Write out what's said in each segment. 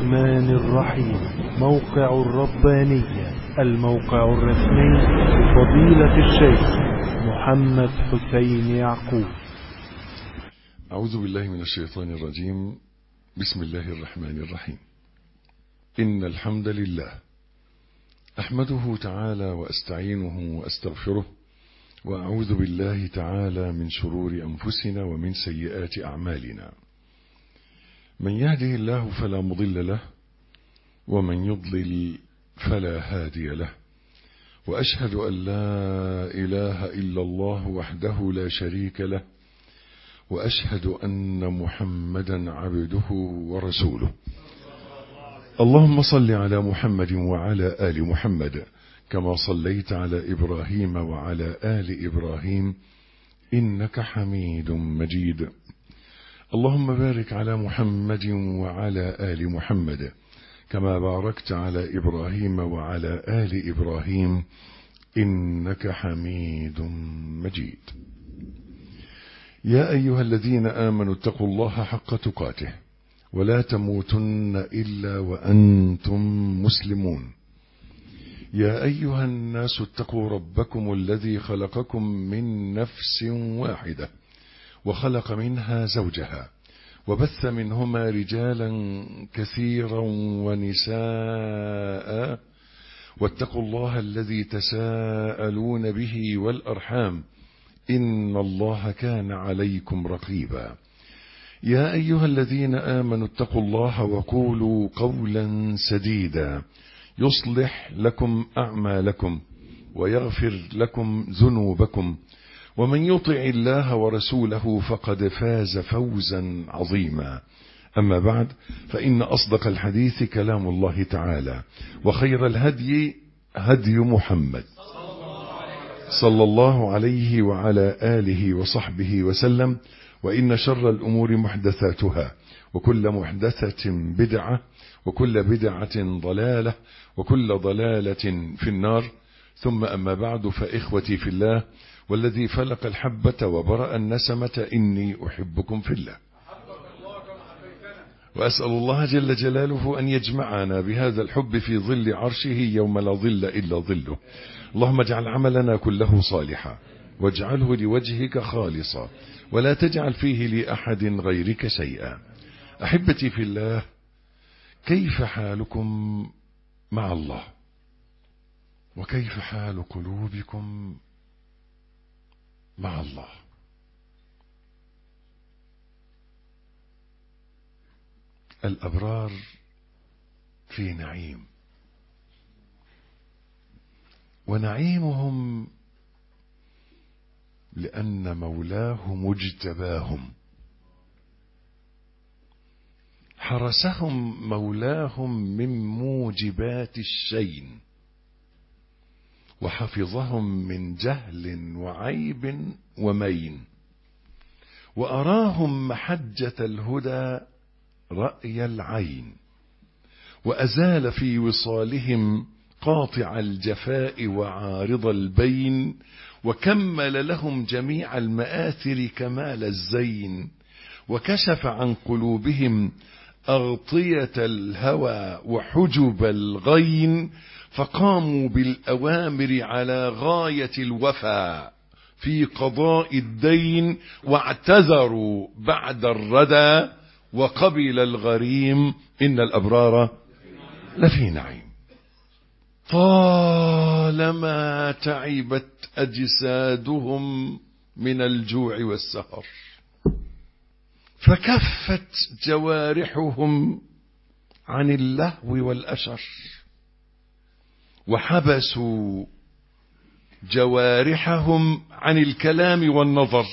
الرحمن الرحيم. موقع الربانية، الموقع الرسمي لفضيلة الشيخ محمد حسين يعقوب. أعوذ بالله من الشيطان الرجيم. بسم الله الرحمن الرحيم. إن الحمد لله أحمده تعالى وأستعينه وأستغفره، وأعوذ بالله تعالى من شرور أنفسنا ومن سيئات أعمالنا. من يهده الله فلا مضل له، ومن يضلل فلا هادي له، وأشهد أن لا إله إلا الله وحده لا شريك له، وأشهد أن محمدا عبده ورسوله. اللهم صل على محمد وعلى آل محمد كما صليت على إبراهيم وعلى آل إبراهيم إنك حميد مجيد. اللهم بارك على محمد وعلى آل محمد كما باركت على إبراهيم وعلى آل إبراهيم إنك حميد مجيد. يا أيها الذين آمنوا اتقوا الله حق تقاته ولا تموتن إلا وأنتم مسلمون. يا أيها الناس اتقوا ربكم الذي خلقكم من نفس واحدة وخلق منها زوجها وبث منهما رجالا كثيرا ونساء، واتقوا الله الذي تساءلون به والأرحام إن الله كان عليكم رقيبا. يا أيها الذين آمنوا اتقوا الله وقولوا قولا سديدا يصلح لكم أعمالكم ويغفر لكم ذنوبكم، ومن يطع الله ورسوله فقد فاز فوزا عظيما. أما بعد، فإن أصدق الحديث كلام الله تعالى، وخير الهدي هدي محمد صلى الله عليه وعلى آله وصحبه وسلم، وإن شر الأمور محدثاتها، وكل محدثة بدعة، وكل بدعة ضلالة، وكل ضلالة في النار. ثم أما بعد، فإخوتي في الله والذي فلق الحبة وبرأ النسمة إني أحبكم في الله، وأسأل الله جل جلاله أن يجمعنا بهذا الحب في ظل عرشه يوم لا ظل إلا ظله. اللهم اجعل عملنا كله صالحا، واجعله لوجهك خالصا، ولا تجعل فيه لأحد غيرك شيئا. أحبتي في الله، كيف حالكم مع الله؟ وكيف حال قلوبكم مع الله؟ الأبرار في نعيم، ونعيمهم لأن مولاهم اجتباهم، حرسهم مولاهم من موجبات الشين، وحفظهم من جهل وعيب ومين، وأراهم محجة الهدى رأي العين، وأزال في وصالهم قاطع الجفاء وعارض البين، وكمل لهم جميع المآثر كمال الزين، وكشف عن قلوبهم أغطية الهوى وحجب الغين، فقاموا بالأوامر على غاية الوفاء في قضاء الدين، واعتذروا بعد الردى وقبل الغريم. إن الأبرار لفي نعيم. طالما تعبت أجسادهم من الجوع والسهر، فكفت جوارحهم عن اللهو والأشر، وحبسوا جوارحهم عن الكلام والنظر،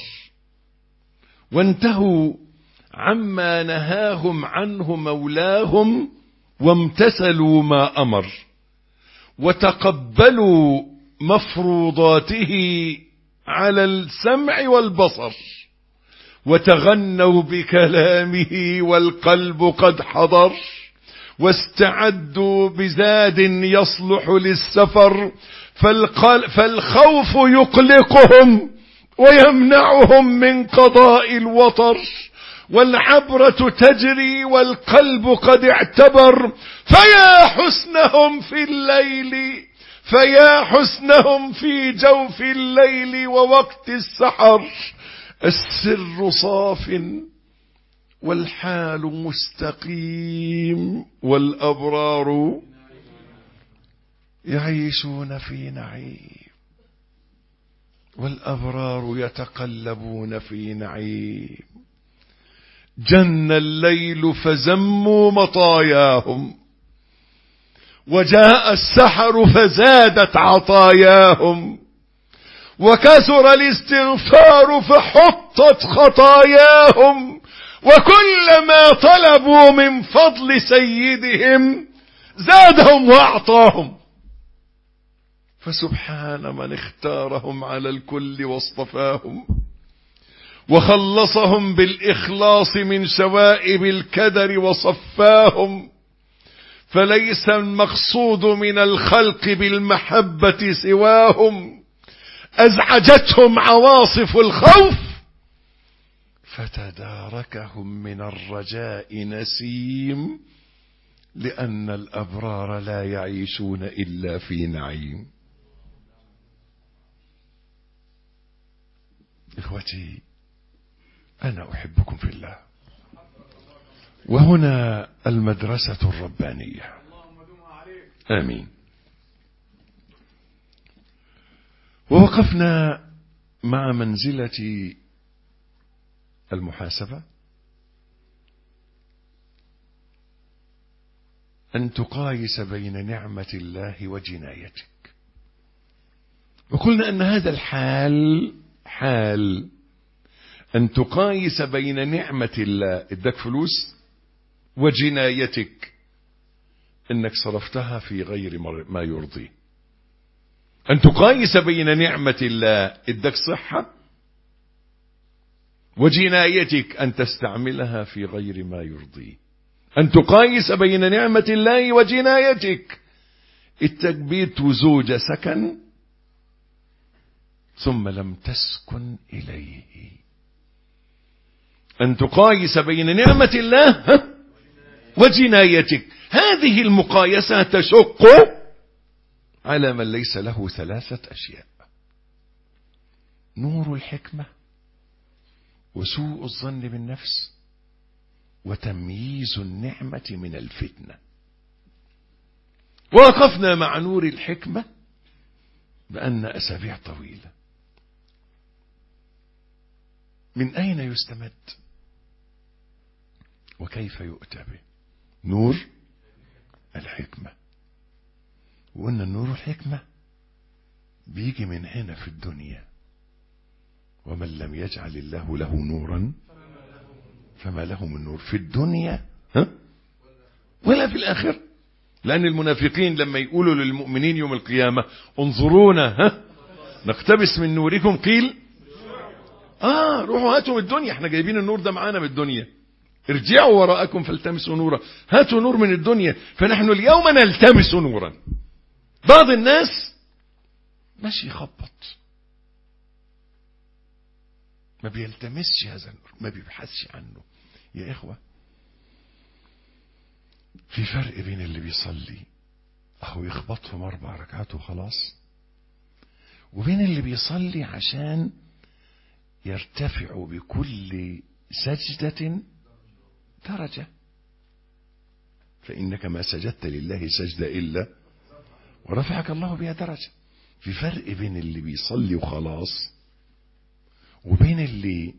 وانتهوا عما نهاهم عنه مولاهم، وامتثلوا ما أمر، وتقبلوا مفروضاته على السمع والبصر، وتغنوا بكلامه والقلب قد حضر، واستعدوا بزاد يصلح للسفر، فالخوف يقلقهم ويمنعهم من قضاء الوطر، والعبرة تجري والقلب قد اعتبر. فيا حسنهم في الليل، فيا حسنهم في جوف الليل ووقت السحر. السر صاف والحال مستقيم والأبرار يعيشون في نعيم، والأبرار يتقلبون في نعيم. جن الليل فزموا مطاياهم، وجاء السحر فزادت عطاياهم، وكثر الاستغفار فحطت خطاياهم، وكلما طلبوا من فضل سيدهم زادهم وأعطاهم. فسبحان من اختارهم على الكل واصطفاهم، وخلصهم بالإخلاص من شوائب الكدر وصفاهم. فليس المقصود من الخلق بالمحبة سواهم، أزعجتهم عواصف الخوف فتداركهم من الرجاء نسيم، لأن الأبرار لا يعيشون إلا في نعيم. إخوتي، أنا أحبكم في الله. وهنا المدرسة الربانية. آمين. ووقفنا مع منزلة المحاسبة، أن تقايس بين نعمة الله وجنايتك. وقلنا أن هذا الحال حال أن تقايس بين نعمة الله اداك فلوس وجنايتك أنك صرفتها في غير ما يرضيه. أن تقايس بين نعمة الله اداك صحة وجنايتك أن تستعملها في غير ما يرضيه. أن تقايس بين نعمة الله وجنايتك اداك بيت وزوجة سكن ثم لم تسكن إليه. أن تقايس بين نعمة الله وجنايتك. هذه المقايسة تشق على من ليس له ثلاثة أشياء: نور الحكمة، وسوء الظن بالنفس، وتمييز النعمة من الفتنة. ووقفنا مع نور الحكمة بأن أسابيع طويلة. من أين يستمد وكيف يؤتى به؟ نور الحكمة. وقلنا النور الحكمة بيجي من هنا في الدنيا، ومن لم يجعل الله له نورا فما له من نور في الدنيا ولا في الآخرة. لأن المنافقين لما يقولوا للمؤمنين يوم القيامة انظرونا نقتبس من نوركم، قيل روحوا هاتوا من الدنيا، احنا جايبين النور ده معانا من الدنيا، ارجعوا وراءكم فالتمسوا نورا، هاتوا نور من الدنيا. فنحن اليوم نلتمس نورا. بعض الناس ماشي يخبط، ما بيلتمسش هذا النور، ما بيبحثش عنه. يا إخوة، في فرق بين اللي بيصلي أهو يخبطهم 4 ركعات وخلاص، وبين اللي بيصلي عشان يرتفع بكل سجدة درجة. فإنك ما سجدت لله سجدة إلا ورفعك الله بها درجة. في فرق بين اللي بيصلي وخلاص وبين اللي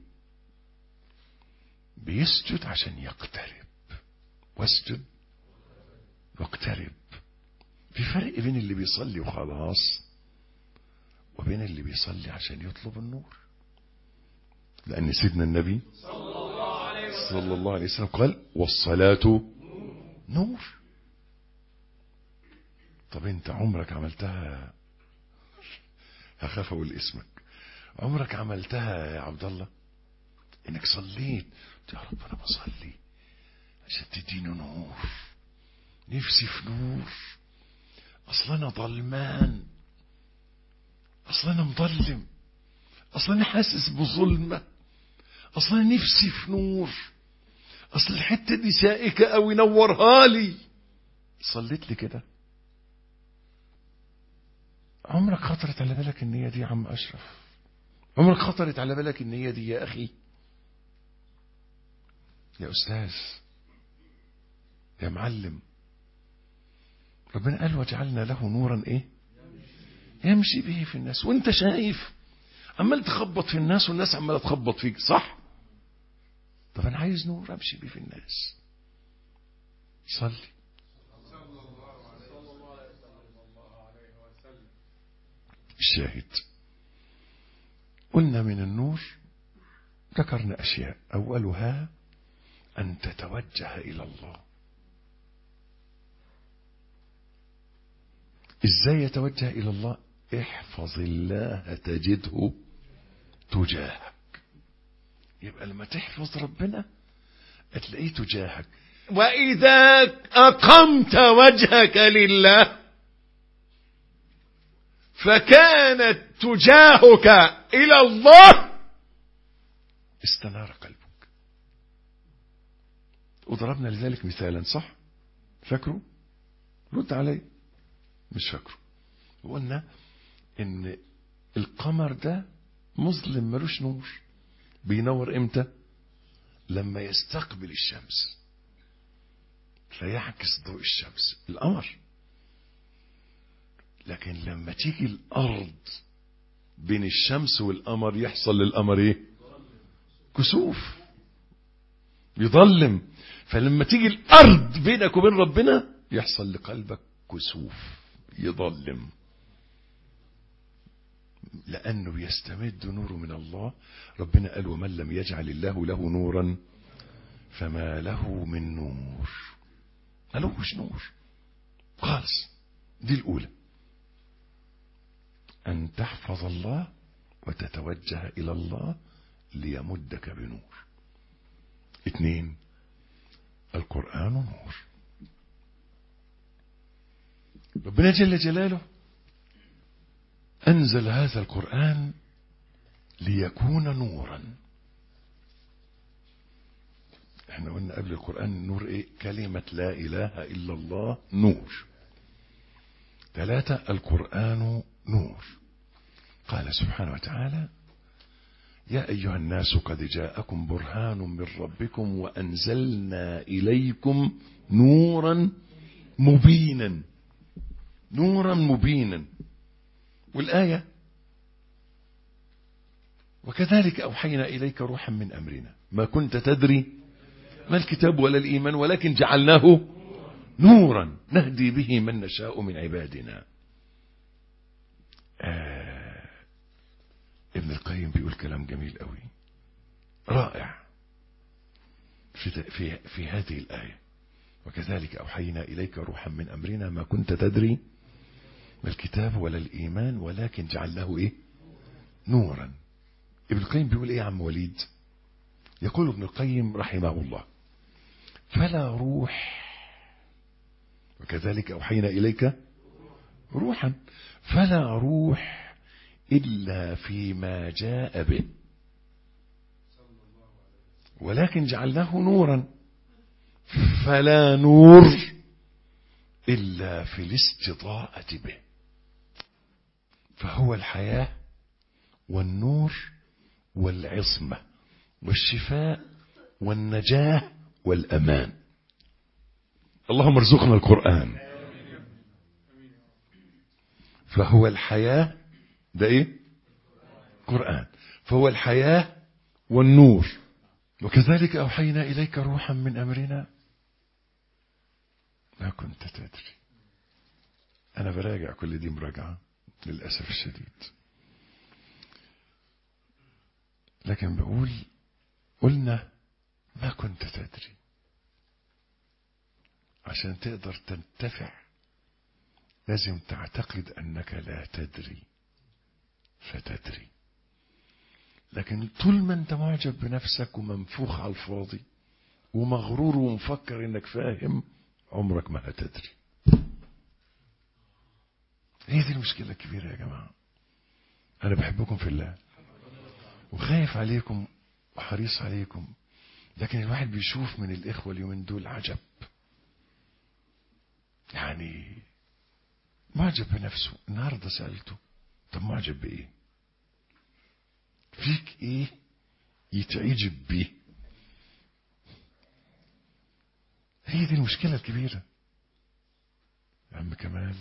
بيسجد عشان يقترب. واسجد واقترب. في فرق بين اللي بيصلي وخلاص وبين اللي بيصلي عشان يطلب النور. لأن سيدنا النبي صلى الله عليه وسلم قال: والصلاة نور. طب انت عمرك عملتها؟ هخاف اقول اسمك. عمرك عملتها يا عبد الله انك صليت يا رب انا بصلي عشان تديني نور، نفسي في نور، اصلا انا ظلمان، اصلا انا مظلم، اصلا انا حاسس بظلمة، اصلا نفسي في نور، اصل الحتة دي سائكة او نورها لي. صليت لي كده؟ عمرك خطرت على بالك النية دي يا عم اشرف؟ عمرك خطرت على بالك النية دي يا اخي، يا استاذ، يا معلم؟ ربنا قال وجعلنا له نورا ايه؟ يمشي به في الناس. وانت شايف عمال تخبط في الناس والناس عماله تخبط فيك، صح؟ طب انا عايز نور امشي به في الناس. صلي. الشاهد، قلنا من النور ذكرنا اشياء، اولها ان تتوجه الى الله. ازاي يتوجه الى الله؟ احفظ الله تجده تجاهك. يبقى لما تحفظ ربنا هتلاقيه تجاهك. واذا اقمت وجهك لله فكانت تجاهك الى الله استنار قلبك. وضربنا لذلك مثالا، صح؟ فاكره؟ رد علي. مش فاكره. وقلنا ان القمر ده مظلم ملوش نور. بينور امتى؟ لما يستقبل الشمس فيعكس ضوء الشمس، القمر. لكن لما تيجي الارض بين الشمس والقمر يحصل للقمر ايه؟ كسوف، يظلم. فلما تيجي الارض بينك وبين ربنا يحصل لقلبك كسوف، يظلم، لأنه يستمد نوره من الله. ربنا قال ومن لم يجعل الله له نورا فما له من نور. ما لهوش نور خالص. دي الأولى، أن تحفظ الله وتتوجه إلى الله ليمدك بنور. 2، القرآن نور. ربنا جل جلاله أنزل هذا القرآن ليكون نورا. احنا قلنا قبل القرآن نور ايه؟ كلمة لا إله إلا الله نور. 3، القرآن نور. قال سبحانه وتعالى يا أيها الناس قد جاءكم برهان من ربكم وأنزلنا إليكم نورا مبينا. نورا مبينا. والآية وكذلك أوحينا إليك روحا من أمرنا ما كنت تدري ما الكتاب ولا الإيمان ولكن جعلناه نورا نهدي به من نشاء من عبادنا. ابن القيم بيقول كلام جميل قوي رائع في هذه الآية وكذلك أوحينا إليك روحا من أمرنا ما كنت تدري ما الكتاب ولا الإيمان ولكن جعلناه إيه؟ نورا. ابن القيم بيقول إيه يا عم وليد؟ يقول ابن القيم رحمه الله فلا روح وكذلك أوحينا إليك روحا فلا روح إلا فيما جاء به ولكن جعلناه نورا فلا نور إلا في الاستضاءة به. فهو الحياة والنور والعصمة والشفاء والنجاة والأمان. اللهم ارزقنا القرآن. فهو الحياة، ده ايه؟ قرآن. فهو الحياة والنور. وكذلك أوحينا إليك روحا من أمرنا ما كنت تدري. أنا براجع كل دي مراجعة للأسف الشديد، لكن بقول قلنا ما كنت تدري عشان تقدر تنتفع لازم تعتقد أنك لا تدري فتدري. لكن طول ما انت معجب بنفسك ومنفوخ على الفاضي ومغرور ومفكر انك فاهم عمرك ما هتدري. هي دي المشكلة الكبيرة يا جماعة. أنا بحبكم في الله وخايف عليكم وحريص عليكم لكن الواحد بيشوف من الإخوة اليومين دول عجب، يعني معجب بنفسه. النهارده سألته طب معجب بإيه؟ فيك إيه يتعجب بيه؟ هي دي المشكلة الكبيرة يا عم كمال.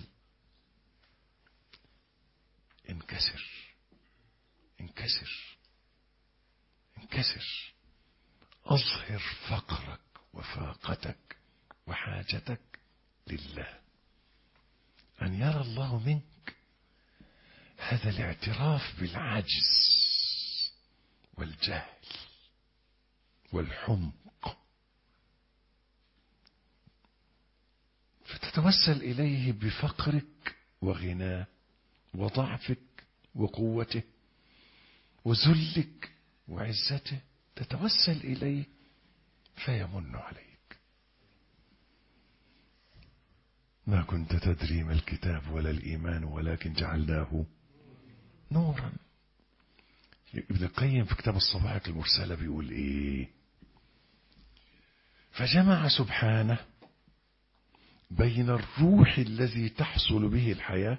انكسر انكسر انكسر، أظهر فقرك وفاقتك وحاجتك لله، أن يرى الله منك هذا الاعتراف بالعجز والجهل والحمق، فتتوسل إليه بفقرك وغناه وضعفك وقوته وذلك وعزته، تتوسل إليه فيمن عليك. ما كنت تدري ما الكتاب ولا الإيمان ولكن جعلناه نورا. ابن القيم في كتاب الصواعق المرسلة بيقول إيه؟ فجمع سبحانه بين الروح الذي تحصل به الحياة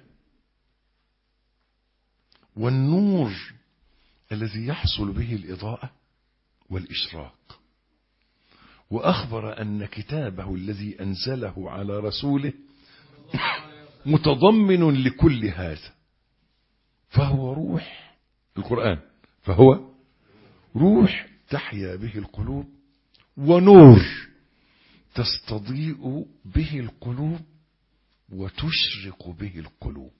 والنور الذي يحصل به الإضاءة والإشراق، وأخبر أن كتابه الذي أنزله على رسوله متضمن لكل هذا، فهو روح القرآن، فهو روح تحيا به القلوب ونور تستضيء به القلوب وتشرق به القلوب.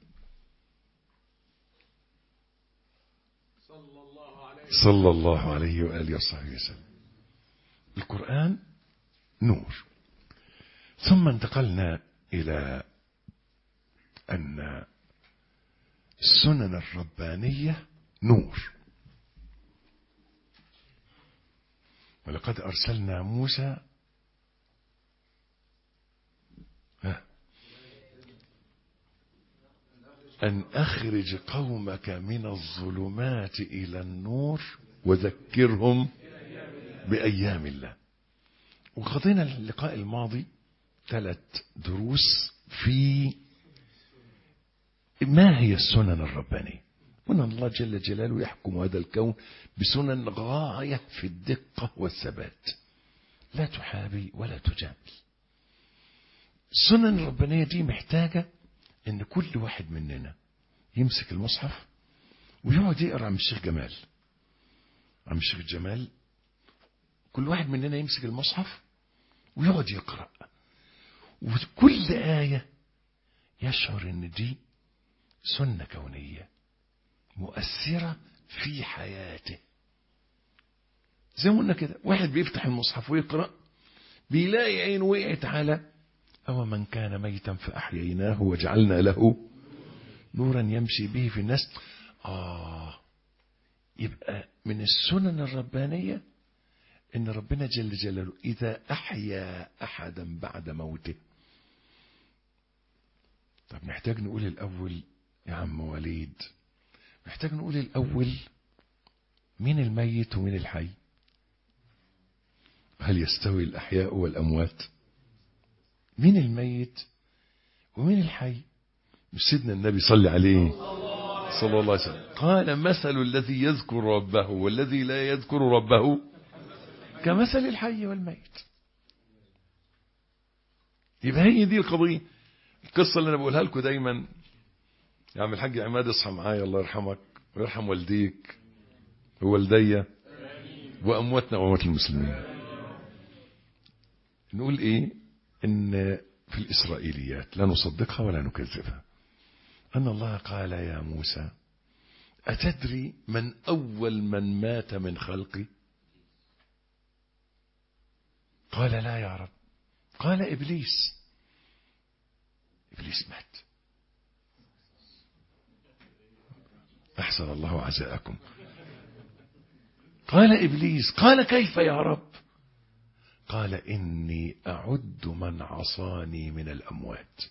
صلى الله عليه وآله وصحبه وسلم. القرآن نور. ثم انتقلنا إلى أن السنن الربانية نور. ولقد أرسلنا موسى أن أخرج قومك من الظلمات إلى النور وذكرهم بأيام الله. وقضينا اللقاء الماضي 3 دروس في ما هي السنن الربانية، وأن الله جل جلاله يحكم هذا الكون بسنن غاية في الدقة والثبات، لا تحابي ولا تجامل. السنن الربانية دي محتاجة ان كل واحد مننا يمسك المصحف ويقعد يقرأ عن الشيخ جمال، عن الشيخ جمال. كل واحد مننا يمسك المصحف ويقعد يقرأ، وكل آية يشعر ان دي سنة كونية مؤثرة في حياته. زي ما قلنا كده، واحد بيفتح المصحف ويقرأ بيلاقي عين وقعت على أو من كان ميتا فأحييناه وجعلنا له نورا يمشي به في الناس. يبقى من السنن الربانية إن ربنا جل جلاله إذا أحيا أحدا بعد موته. طب محتاج نقول الأول يا عم وليد، محتاج نقول الأول مين الميت ومين الحي؟ هل يستوي الأحياء والأموات؟ مين الميت ومين الحي؟ مش سيدنا النبي صلى عليه صلى الله عليه وسلم قال مثل الذي يذكر ربه والذي لا يذكر ربه كمثل الحي والميت. يبقى هي دي القضية. القصة اللي أنا بقولها لكم دايما، يا عم الحاج عماد اصحى معايا الله يرحمك ويرحم والديك ووالدي وأمواتنا وأموات المسلمين. نقول إيه؟ إن في الإسرائيليات لا نصدقها ولا نكذبها، أن الله قال يا موسى أتدري من أول من مات من خلقي؟ قال لا يا رب. قال إبليس. إبليس مات. أحسن الله عزاءكم. قال إبليس. قال كيف يا رب؟ قال إني أعد من عصاني من الأموات.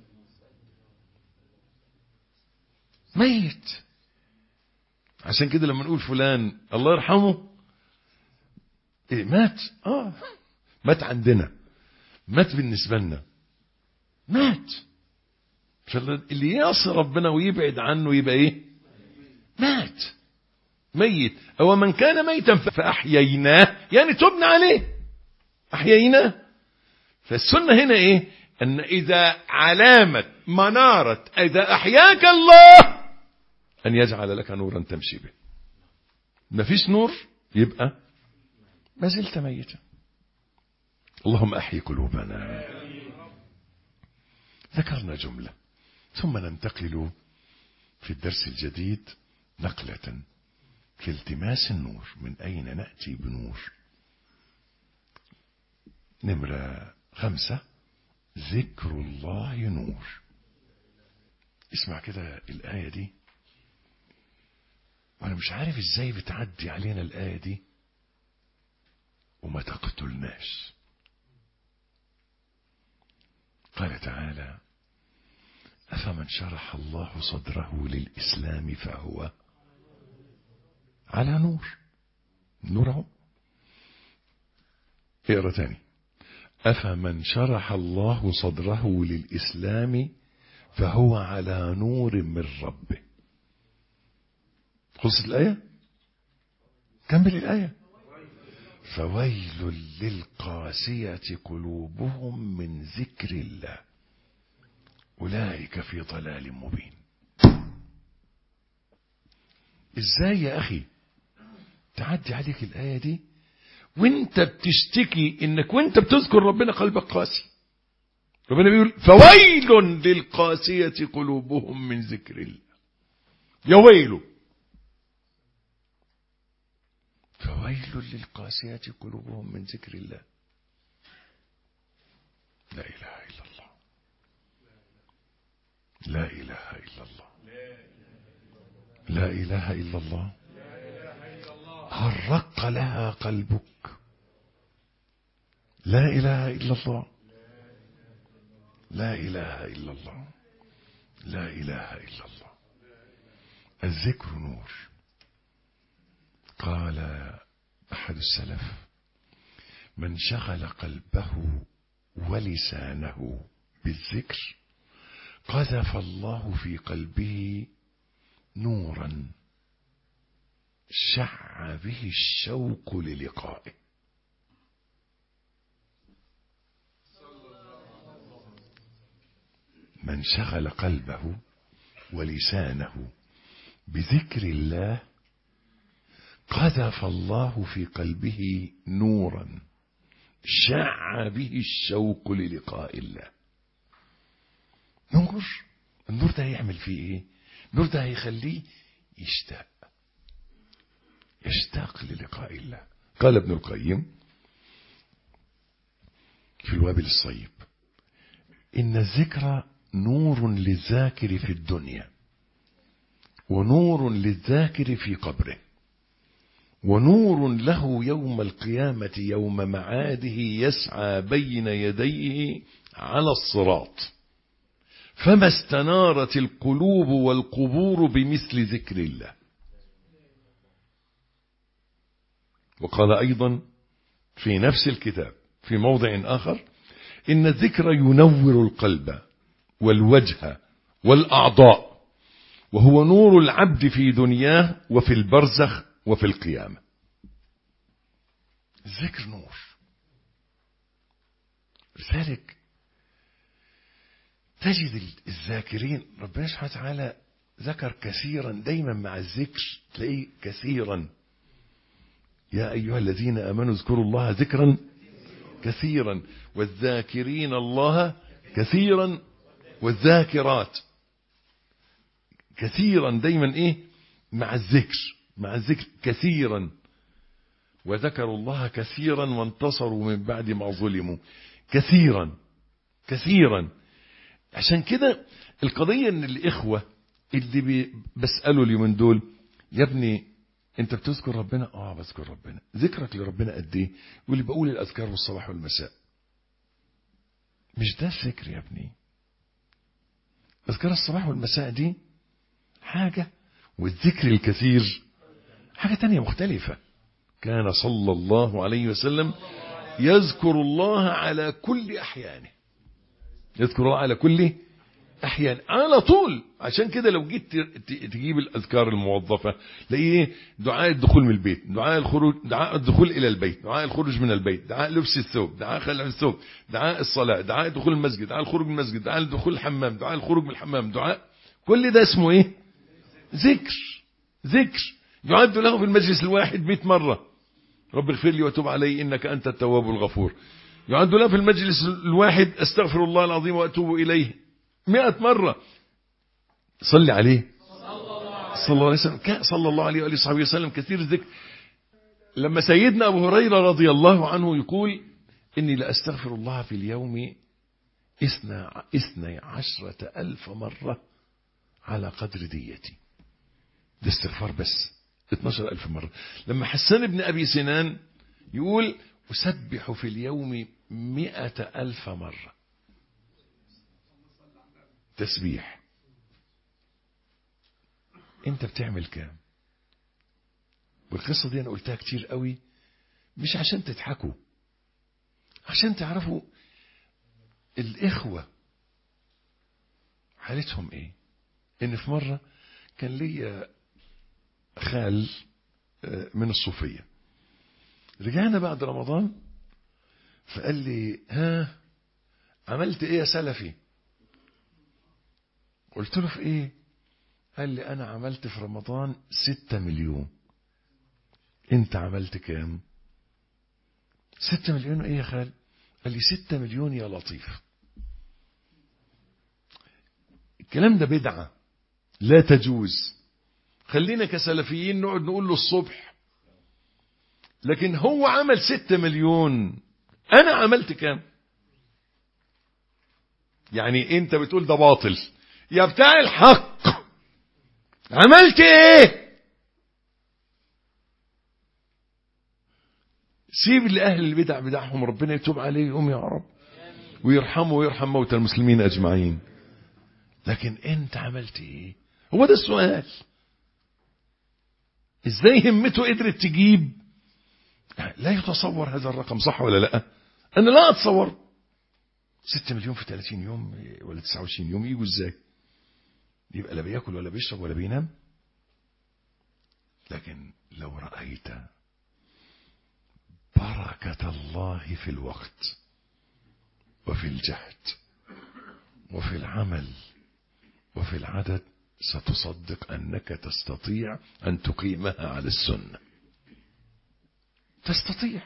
ميت. عشان كده لما نقول فلان الله يرحمه إيه مات؟ مات عندنا، مات بالنسبة لنا، مات. اللي يعصي ربنا ويبعد عنه يبقى ايه؟ مات، ميت. او من كان ميتا فاحييناه، يعني تبنى عليه، احييناه. فالسنة هنا ايه؟ ان اذا علامة منارة اذا احياك الله ان يجعل لك نورا تمشي به. ما فيش نور يبقى ما زلت ميتا. اللهم احيي قلوبنا. ذكرنا جملة، ثم ننتقل في الدرس الجديد نقلة في التماس النور. من أين نأتي بنور؟ نمرة 5، ذكر الله نور. اسمع كده الآية دي، وأنا مش عارف إزاي بتعدي علينا الآية دي وما تقتلناش. قال تعالى: أفمن شرح الله صدره للإسلام فهو على نور. نوره. اقرأ تاني: أفمن شرح الله صدره للإسلام فهو على نور من ربه. خلصت الآية؟ كمل الآية: فويل للقاسية قلوبهم من ذكر الله أولئك في ضلال مبين. ازاي يا أخي تعدي عليك الآية دي وانت بتشتكي انك وانت بتذكر ربنا قلبك قاسي؟ ربنا بيقول فويل للقاسية قلوبهم من ذكر الله. يا ويله، فويل للقاسية قلوبهم من ذكر الله. لا إله إلا الله، لا إله إلا الله، لا إله إلا الله. هل رق لها قلبك؟ لا إله إلا الله، لا إله إلا الله، لا إله إلا الله. الذكر نور. قال أحد السلف: من شغل قلبه ولسانه بالذكر قذف الله في قلبه نورا شع به الشوق للقائه. من شغل قلبه ولسانه بذكر الله قذف الله في قلبه نورا شع به الشوق للقاء الله. نور. النور ده هيعمل فيه ايه؟ النور ده هيخليه يشتاق للقاء الله. قال ابن القيم في الوابل الصيب: إن الذكر نور للذاكر في الدنيا، ونور للذاكر في قبره، ونور له يوم القيامة يوم معاده يسعى بين يديه على الصراط، فما استنارت القلوب والقبور بمثل ذكر الله. وقال أيضا في نفس الكتاب في موضع آخر: إن الذكر ينور القلب والوجه والأعضاء، وهو نور العبد في دنياه وفي البرزخ وفي القيامة. الذكر نور. لذلك تجد الذاكرين، ربنا سبحانه وتعالى ذكر كثيرا، دايما مع الذكر تلاقيه كثيرا: يا أيها الذين آمنوا اذكروا الله ذكرا كثيرا، والذاكرين الله كثيرا والذاكرات كثيرا. دايما ايه؟ مع الذكر، مع الذكر كثيرا. وذكروا الله كثيرا وانتصروا من بعد ما ظلموا كثيرا كثيرا. عشان كده القضية ان الإخوة اللي بسألوا اليومين دول: يا ابني انت بتذكر ربنا؟ بذكر ربنا. ذكرك لربنا قد ايه؟ يقول لي: بقول الأذكار والصباح والمساء. مش ده الذكر يا ابني. أذكار الصباح والمساء دي حاجة، والذكر الكثير حاجة تانية مختلفة. كان صلى الله عليه وسلم يذكر الله على كل أحيانه، يذكر الله على كل أحيان على طول. عشان كده لو جيت تجيب الأذكار الموظفة تلاقيه دعاء الدخول من البيت، دعاء الخروج، دعاء الدخول إلى البيت، دعاء الخروج من البيت، دعاء لبس الثوب، دعاء خلع الثوب، دعاء الصلاة، دعاء دخول المسجد، دعاء الخروج من المسجد، دعاء دخول الحمام، دعاء الخروج من الحمام، دعاء، كل ده اسمه ايه؟ ذكر. ذكر يعد له في المجلس الواحد 100 مرة، رب اغفر لي وتوب علي إنك أنت التواب الغفور. يعد له في المجلس الواحد أستغفر الله العظيم وأتوب إليه 100 مرة. صلي عليه صلى الله عليه وسلم، صلى الله عليه وآله وصحبه وسلم، كثير الذكر. لما سيدنا أبو هريرة رضي الله عنه يقول إني لأستغفر الله في اليوم 12,000 مرة على قدر ديتي. ده استغفار بس 12,000 مرة. لما حسان بن أبي سنان يقول أسبح في اليوم 100,000 مرة تسبيح. انت بتعمل كام؟ والقصة دي انا قلتها كتير قوي، مش عشان تضحكوا، عشان تعرفوا الاخوة حالتهم ايه. ان في مرة كان لي خال من الصوفية، رجعنا بعد رمضان فقال لي ها عملت ايه يا سلفي؟ قلت له في ايه؟ قال لي انا عملت في رمضان 6 مليون. انت عملت كام؟ 6 مليون ايه يا خال؟ قال لي 6 مليون يا لطيف. الكلام ده بدعة لا تجوز. خلينا كسلفيين نقعد نقول له الصبح، لكن هو عمل 6 مليون، انا عملت كام؟ يعني انت بتقول ده باطل، يا بتاع الحق عملت ايه؟ سيب لأهل البدع بدعهم، ربنا يتوب عليهم يا رب ويرحمه ويرحم موتى المسلمين أجمعين. لكن انت عملت ايه؟ هو ده السؤال. ازاي همته قدرت تجيب؟ لا يتصور هذا الرقم، صح ولا لا؟ انا لا اتصور 6 مليون في 30 يوم ولا 29 يوم يجوا ازاي؟ يبقى لا بياكل ولا بيشرب ولا بينام. لكن لو رأيت بركة الله في الوقت وفي الجهد وفي العمل وفي العدد، ستصدق أنك تستطيع أن تقيمها على السنة. تستطيع،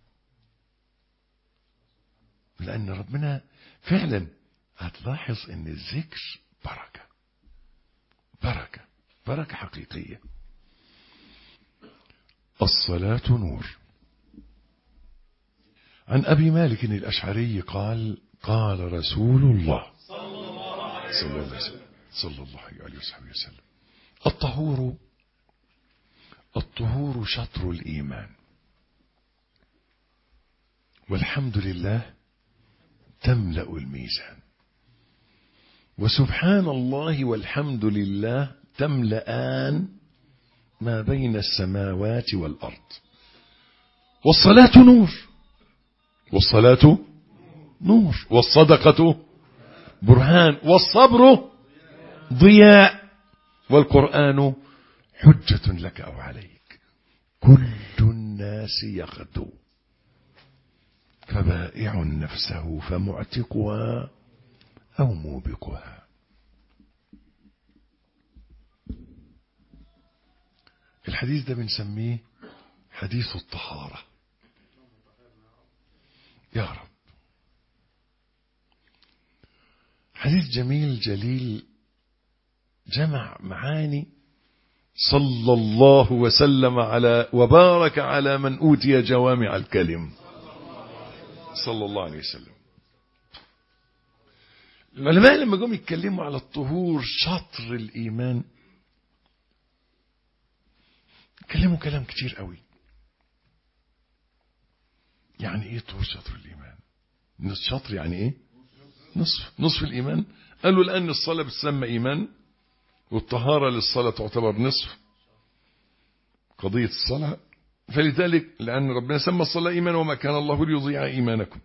لأن ربنا فعلا هتلاحظ أن الذكر بركة، بركة، بركة حقيقية. الصلاة نور. عن أبي مالك الأشعري قال قال رسول الله صلى الله عليه وسلم الطهور شطر الإيمان، والحمد لله تملأ الميزان، وسبحان الله والحمد لله تملأان ما بين السماوات والأرض. والصلاة نور، والصلاة نور، والصدقة برهان، والصبر ضياء، والقرآن حجة لك أو عليك. كل الناس يغدو فبائع نفسه فمعتقها أو موبقها. الحديث ده بنسميه حديث الطهارة. يا رب، حديث جميل جليل جمع معاني. صلى الله وسلم على وبارك على من أوتي جوامع الكلم صلى الله عليه وسلم. العلماء لما جم يتكلموا على الطهور شطر الإيمان اتكلموا كلام كتير قوي. يعني ايه طهور شطر الإيمان؟ الشطر يعني ايه؟ نصف الإيمان. قالوا لأن الصلاة بتسمى إيمان، والطهارة للصلاة تعتبر نصف قضية الصلاة، فلذلك لأن ربنا سمى الصلاة إيمان وما كان الله ليضيع إيمانكم،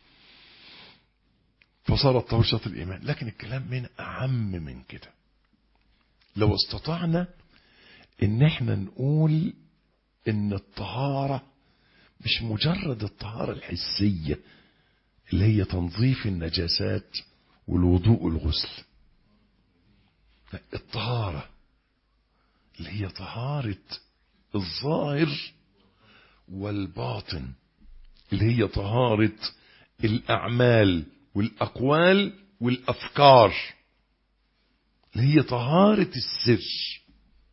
فصار الطهور شرط الإيمان. لكن الكلام من أعم من كده. لو استطعنا إن احنا نقول إن الطهارة مش مجرد الطهارة الحسية اللي هي تنظيف النجاسات والوضوء والغسل، لا، الطهارة اللي هي طهارة الظاهر والباطن، اللي هي طهارة الأعمال والأقوال والأفكار، اللي هي طهارة السر،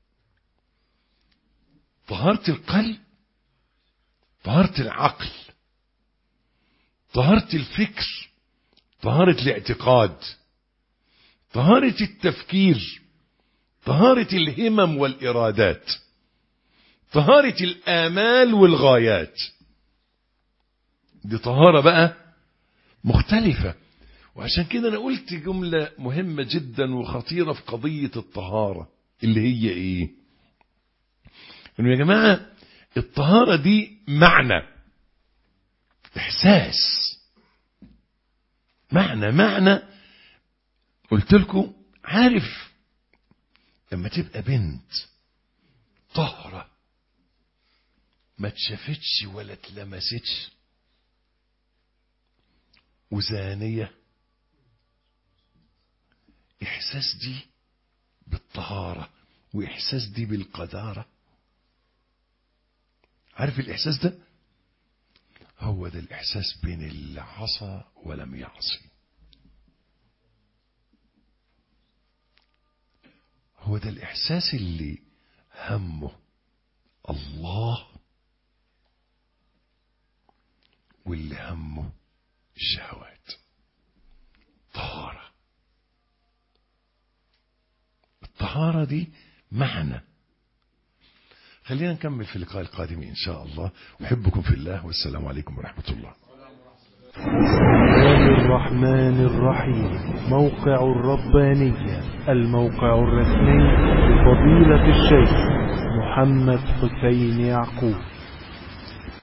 طهارة القلب، طهارة العقل، طهارة الفكر، طهارة الاعتقاد، طهارة التفكير، طهارة الهمم والإرادات، طهارة الآمال والغايات. دي طهارة بقى مختلفة. وعشان كده أنا قلت جملة مهمة جدا وخطيرة في قضية الطهارة، اللي هي إيه؟ إنه يا جماعة الطهارة دي معنى، إحساس، معنى. قلت لكم عارف لما تبقى بنت طهرة ما تشافتش ولا تلمستش وزانية، إحساس دي بالطهارة وإحساس دي بالقذارة. عارف الإحساس ده؟ هو ده الإحساس بين اللي عصى ولم يعصي. هو ده الإحساس اللي همه الله واللي همه الشهوات. طهارة. الطهارة دي معنى. خلينا نكمل في اللقاء القادم إن شاء الله. أحبكم في الله والسلام عليكم ورحمة الله. الرحمن الرحيم. موقع الربانية، الموقع الرسمي لفضيلة الشيخ محمد حسين يعقوب.